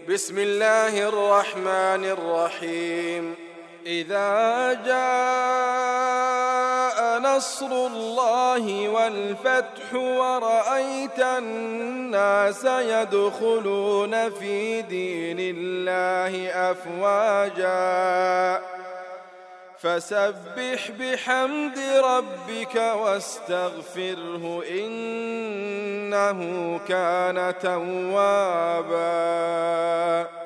بسم الله الرحمن الرحيم. إذا جاء نصر الله والفتح ورأيت الناس يدخلون في دين الله أفواجا فسبح بحمد ربك واستغفره إنه كان توابا.